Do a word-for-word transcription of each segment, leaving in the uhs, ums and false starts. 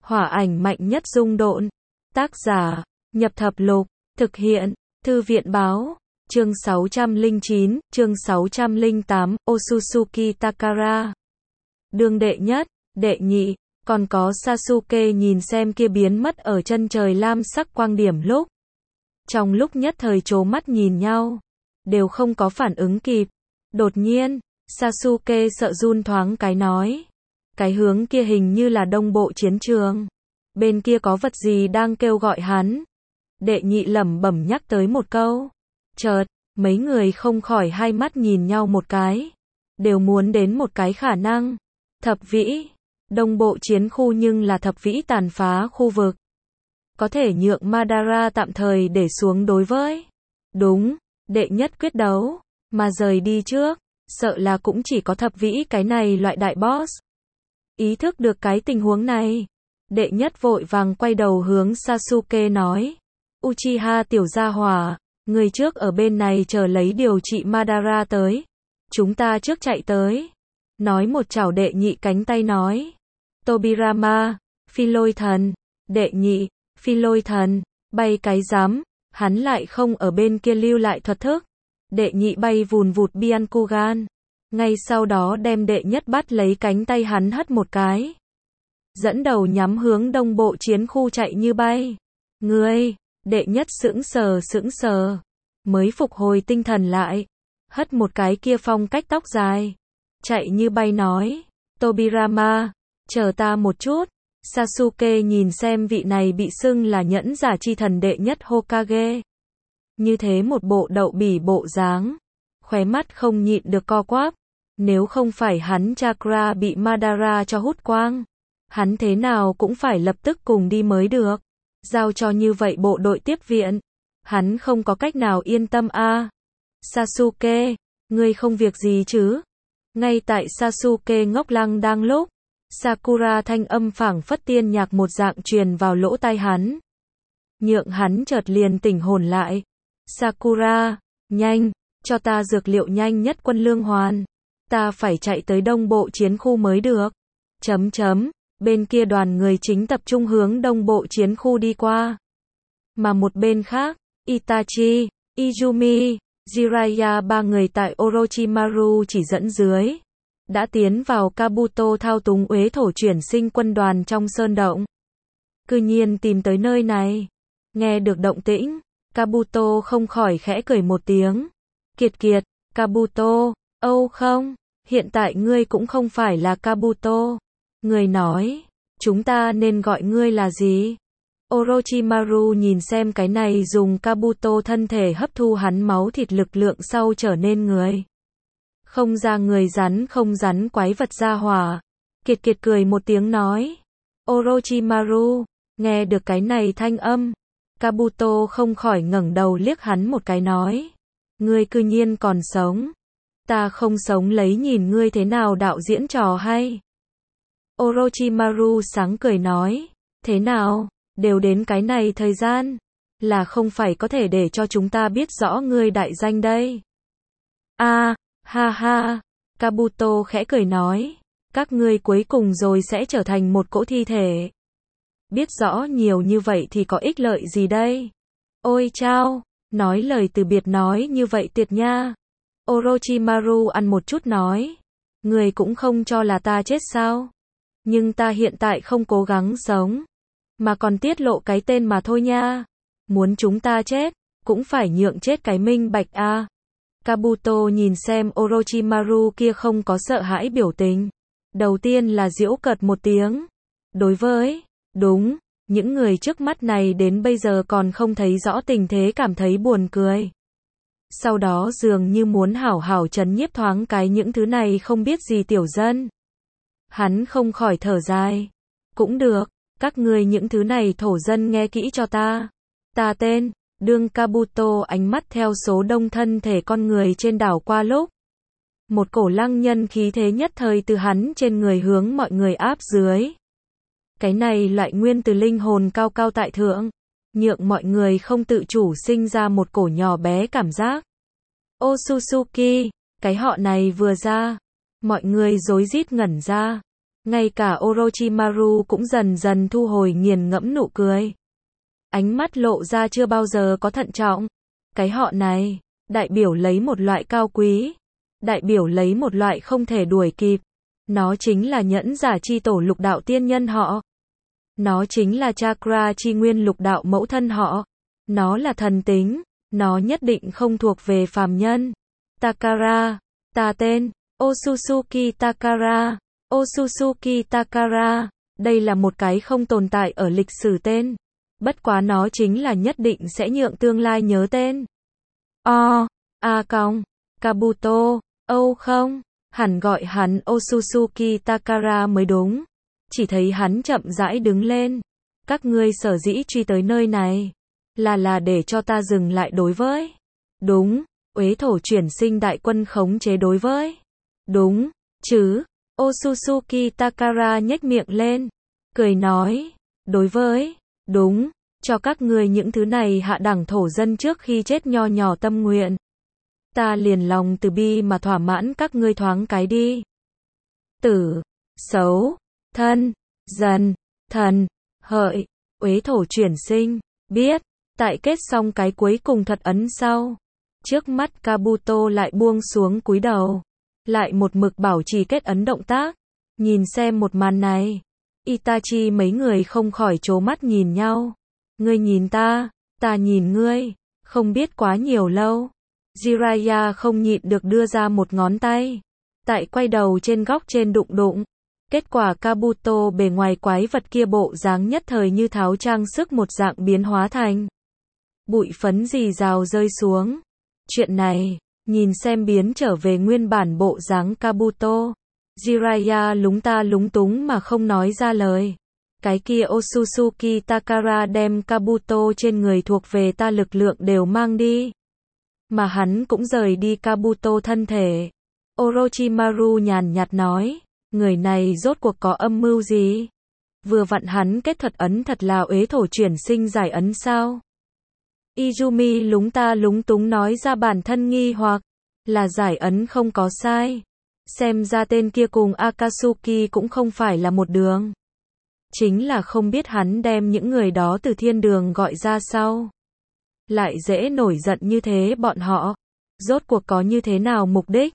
Hỏa ảnh mạnh nhất dung độn. Tác giả, Nhập Thập Lục, thực hiện, Thư viện Báo, chương sáu trăm lẻ chín, chương sáu trăm lẻ tám, Otsutsuki Takara. Đương đệ nhất, đệ nhị, còn có Sasuke nhìn xem kia biến mất ở chân trời lam sắc quang điểm lúc. Trong lúc nhất thời trố mắt nhìn nhau, đều không có phản ứng kịp. Đột nhiên, Sasuke sợ run thoáng cái nói. Cái hướng kia hình như là đông bộ chiến trường. Bên kia có vật gì đang kêu gọi hắn. Đệ nhị lẩm bẩm nhắc tới một câu. Chợt, mấy người không khỏi hai mắt nhìn nhau một cái. Đều muốn đến một cái khả năng. Thập vĩ. Đông bộ chiến khu nhưng là thập vĩ tàn phá khu vực. Có thể nhượng Madara tạm thời để xuống đối với. Đúng, đệ nhất quyết đấu. Mà rời đi trước. Sợ là cũng chỉ có thập vĩ cái này loại đại boss. Ý thức được cái tình huống này. Đệ nhất vội vàng quay đầu hướng Sasuke nói. Uchiha tiểu gia hỏa, người trước ở bên này chờ lấy điều trị Madara tới. Chúng ta trước chạy tới. Nói một chảo đệ nhị cánh tay nói. Tobirama, phi lôi thần. Đệ nhị, phi lôi thần, bay cái rắm, hắn lại không ở bên kia lưu lại thuật thức. Đệ nhị bay vùn vụt Byakugan. Ngay sau đó đem đệ nhất bắt lấy cánh tay hắn hất một cái. Dẫn đầu nhắm hướng đông bộ chiến khu chạy như bay. Ngươi, đệ nhất sững sờ sững sờ. Mới phục hồi tinh thần lại. Hất một cái kia phong cách tóc dài. Chạy như bay nói. Tobirama, chờ ta một chút. Sasuke nhìn xem vị này bị xưng là nhẫn giả chi thần đệ nhất Hokage. Như thế một bộ đậu bỉ bộ dáng. Khóe mắt không nhịn được co quắp. Nếu không phải hắn chakra bị Madara cho hút quang. Hắn thế nào cũng phải lập tức cùng đi mới được. Giao cho như vậy bộ đội tiếp viện. Hắn không có cách nào yên tâm a. À. Sasuke, ngươi không việc gì chứ? Ngay tại Sasuke ngốc lăng đang lúc. Sakura thanh âm phảng phất tiên nhạc một dạng truyền vào lỗ tai hắn. Nhượng hắn chợt liền tỉnh hồn lại. Sakura, nhanh, cho ta dược liệu nhanh nhất quân lương hoàn. Ta phải chạy tới đông bộ chiến khu mới được. Chấm chấm, bên kia đoàn người chính tập trung hướng đông bộ chiến khu đi qua. Mà một bên khác, Itachi, Izumi, Jiraiya ba người tại Orochimaru chỉ dẫn dưới. Đã tiến vào Kabuto thao túng uế thổ chuyển sinh quân đoàn trong sơn động. Cư nhiên tìm tới nơi này. Nghe được động tĩnh, Kabuto không khỏi khẽ cười một tiếng. Kiệt kiệt, Kabuto, âu không, hiện tại ngươi cũng không phải là Kabuto. Người nói, chúng ta nên gọi ngươi là gì? Orochimaru nhìn xem cái này dùng Kabuto thân thể hấp thu hắn máu thịt lực lượng sau trở nên người. Không ra người rắn không rắn quái vật ra hỏa. Kiệt kiệt cười một tiếng nói. Orochimaru, nghe được cái này thanh âm. Kabuto không khỏi ngẩng đầu liếc hắn một cái nói. Ngươi cư nhiên còn sống. Ta không sống lấy nhìn ngươi thế nào đạo diễn trò hay. Orochimaru sáng cười nói. Thế nào, đều đến cái này thời gian. Là không phải có thể để cho chúng ta biết rõ ngươi đại danh đây. A à, ha ha, Kabuto khẽ cười nói. Các ngươi cuối cùng rồi sẽ trở thành một cỗ thi thể. Biết rõ nhiều như vậy thì có ích lợi gì đây? Ôi chao, nói lời từ biệt nói như vậy tuyệt nha. Orochimaru ăn một chút nói. Người cũng không cho là ta chết sao? Nhưng ta hiện tại không cố gắng sống. Mà còn tiết lộ cái tên mà thôi nha. Muốn chúng ta chết, cũng phải nhượng chết cái minh bạch a. À. Kabuto nhìn xem Orochimaru kia không có sợ hãi biểu tình. Đầu tiên là giễu cợt một tiếng. Đối với, đúng, những người trước mắt này đến bây giờ còn không thấy rõ tình thế cảm thấy buồn cười. Sau đó dường như muốn hảo hảo trấn nhiếp thoáng cái những thứ này không biết gì tiểu dân. Hắn không khỏi thở dài. Cũng được, các ngươi những thứ này thổ dân nghe kỹ cho ta. Ta tên, đương Kabuto ánh mắt theo số đông thân thể con người trên đảo qua lúc. Một cổ lăng nhân khí thế nhất thời từ hắn trên người hướng mọi người áp dưới. Cái này loại nguyên từ linh hồn cao cao tại thượng. Nhượng mọi người không tự chủ sinh ra một cổ nhỏ bé cảm giác. Otsutsuki, cái họ này vừa ra. Mọi người rối rít ngẩn ra. Ngay cả Orochimaru cũng dần dần thu hồi nghiền ngẫm nụ cười. Ánh mắt lộ ra chưa bao giờ có thận trọng. Cái họ này, đại biểu lấy một loại cao quý, đại biểu lấy một loại không thể đuổi kịp. Nó chính là nhẫn giả chi tổ lục đạo tiên nhân họ. Nó chính là chakra chi nguyên lục đạo mẫu thân họ. Nó là thần tính, nó nhất định không thuộc về phàm nhân. Takara, ta tên, Otsutsuki Takara, Otsutsuki Takara, đây là một cái không tồn tại ở lịch sử tên. Bất quá nó chính là nhất định sẽ nhượng tương lai nhớ tên. O, A cong, Kabuto, Âu không, hẳn gọi hắn Otsutsuki Takara mới đúng. Chỉ thấy hắn chậm rãi đứng lên. Các ngươi sở dĩ truy tới nơi này, là là để cho ta dừng lại đối với. Đúng, uế thổ chuyển sinh đại quân khống chế đối với. Đúng, chứ. Otsutsuki Takara nhếch miệng lên, cười nói, đối với, đúng, cho các ngươi những thứ này hạ đẳng thổ dân trước khi chết nho nhỏ tâm nguyện. Ta liền lòng từ bi mà thỏa mãn các ngươi thoáng cái đi. Tử, xấu, thân, dần, thần, hợi, uế thổ chuyển sinh, biết, tại kết xong cái cuối cùng thật ấn sau. Trước mắt Kabuto lại buông xuống cúi đầu. Lại một mực bảo trì kết ấn động tác. Nhìn xem một màn này. Itachi mấy người không khỏi trố mắt nhìn nhau. Ngươi nhìn ta, ta nhìn ngươi. Không biết quá nhiều lâu. Jiraiya không nhịn được đưa ra một ngón tay. Tại quay đầu trên góc trên đụng đụng. Kết quả Kabuto bề ngoài quái vật kia bộ dáng nhất thời như tháo trang sức một dạng biến hóa thành. Bụi phấn rì rào rơi xuống. Chuyện này, nhìn xem biến trở về nguyên bản bộ dáng Kabuto. Jiraiya lúng ta lúng túng mà không nói ra lời. Cái kia Otsutsuki Takara đem Kabuto trên người thuộc về ta lực lượng đều mang đi. Mà hắn cũng rời đi Kabuto thân thể. Orochimaru nhàn nhạt nói, người này rốt cuộc có âm mưu gì? Vừa vặn hắn kết thuật ấn thật là uế thổ chuyển sinh giải ấn sao? Izumi lúng ta lúng túng nói ra bản thân nghi hoặc, là giải ấn không có sai. Xem ra tên kia cùng Akatsuki cũng không phải là một đường. Chính là không biết hắn đem những người đó từ thiên đường gọi ra sau. Lại dễ nổi giận như thế bọn họ. Rốt cuộc có như thế nào mục đích?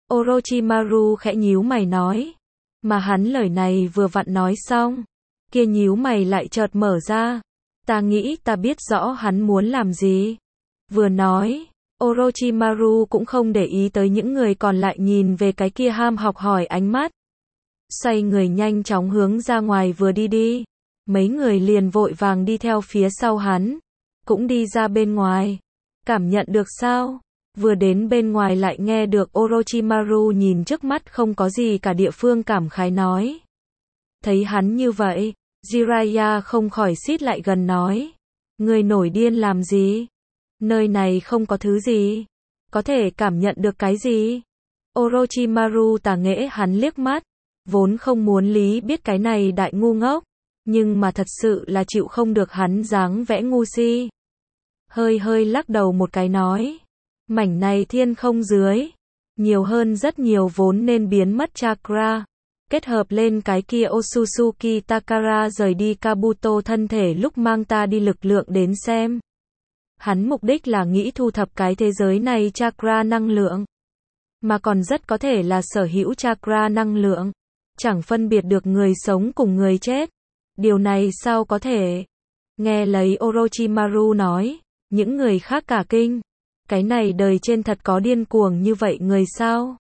Orochimaru khẽ nhíu mày nói. Mà hắn lời này vừa vặn nói xong. Kia nhíu mày lại chợt mở ra. Ta nghĩ ta biết rõ hắn muốn làm gì. Vừa nói, Orochimaru cũng không để ý tới những người còn lại nhìn về cái kia ham học hỏi ánh mắt. Xoay người nhanh chóng hướng ra ngoài vừa đi đi. Mấy người liền vội vàng đi theo phía sau hắn. Cũng đi ra bên ngoài. Cảm nhận được sao? Vừa đến bên ngoài lại nghe được Orochimaru nhìn trước mắt không có gì cả địa phương cảm khái nói. Thấy hắn như vậy, Jiraiya không khỏi xít lại gần nói. Người nổi điên làm gì? Nơi này không có thứ gì. Có thể cảm nhận được cái gì? Orochimaru tà nghễ hắn liếc mắt. Vốn không muốn lý biết cái này đại ngu ngốc. Nhưng mà thật sự là chịu không được hắn dáng vẽ ngu si. Hơi hơi lắc đầu một cái nói. Mảnh này thiên không dưới. Nhiều hơn rất nhiều vốn nên biến mất chakra. Kết hợp lên cái kia Otsutsuki Takara rời đi Kabuto thân thể lúc mang ta đi lực lượng đến xem. Hắn mục đích là nghĩ thu thập cái thế giới này chakra năng lượng. Mà còn rất có thể là sở hữu chakra năng lượng. Chẳng phân biệt được người sống cùng người chết. Điều này sao có thể? Nghe lấy Orochimaru nói, những người khác cả kinh. Cái này đời trên thật có điên cuồng như vậy người sao?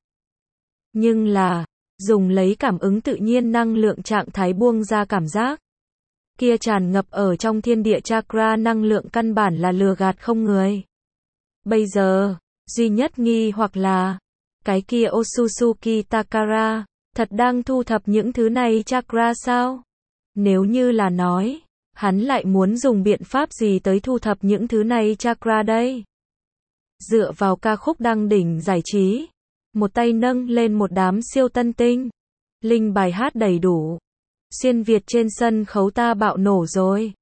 Nhưng là, dùng lấy cảm ứng tự nhiên năng lượng trạng thái buông ra cảm giác. Kia tràn ngập ở trong thiên địa chakra năng lượng căn bản là lừa gạt không người. Bây giờ, duy nhất nghi hoặc là, cái kia Otsutsuki Takara, thật đang thu thập những thứ này chakra sao? Nếu như là nói, hắn lại muốn dùng biện pháp gì tới thu thập những thứ này chakra đây? Dựa vào ca khúc đăng đỉnh giải trí, một tay nâng lên một đám siêu tân tinh. Linh bài hát đầy đủ. Xuyên Việt trên sân khấu ta bạo nổ rồi.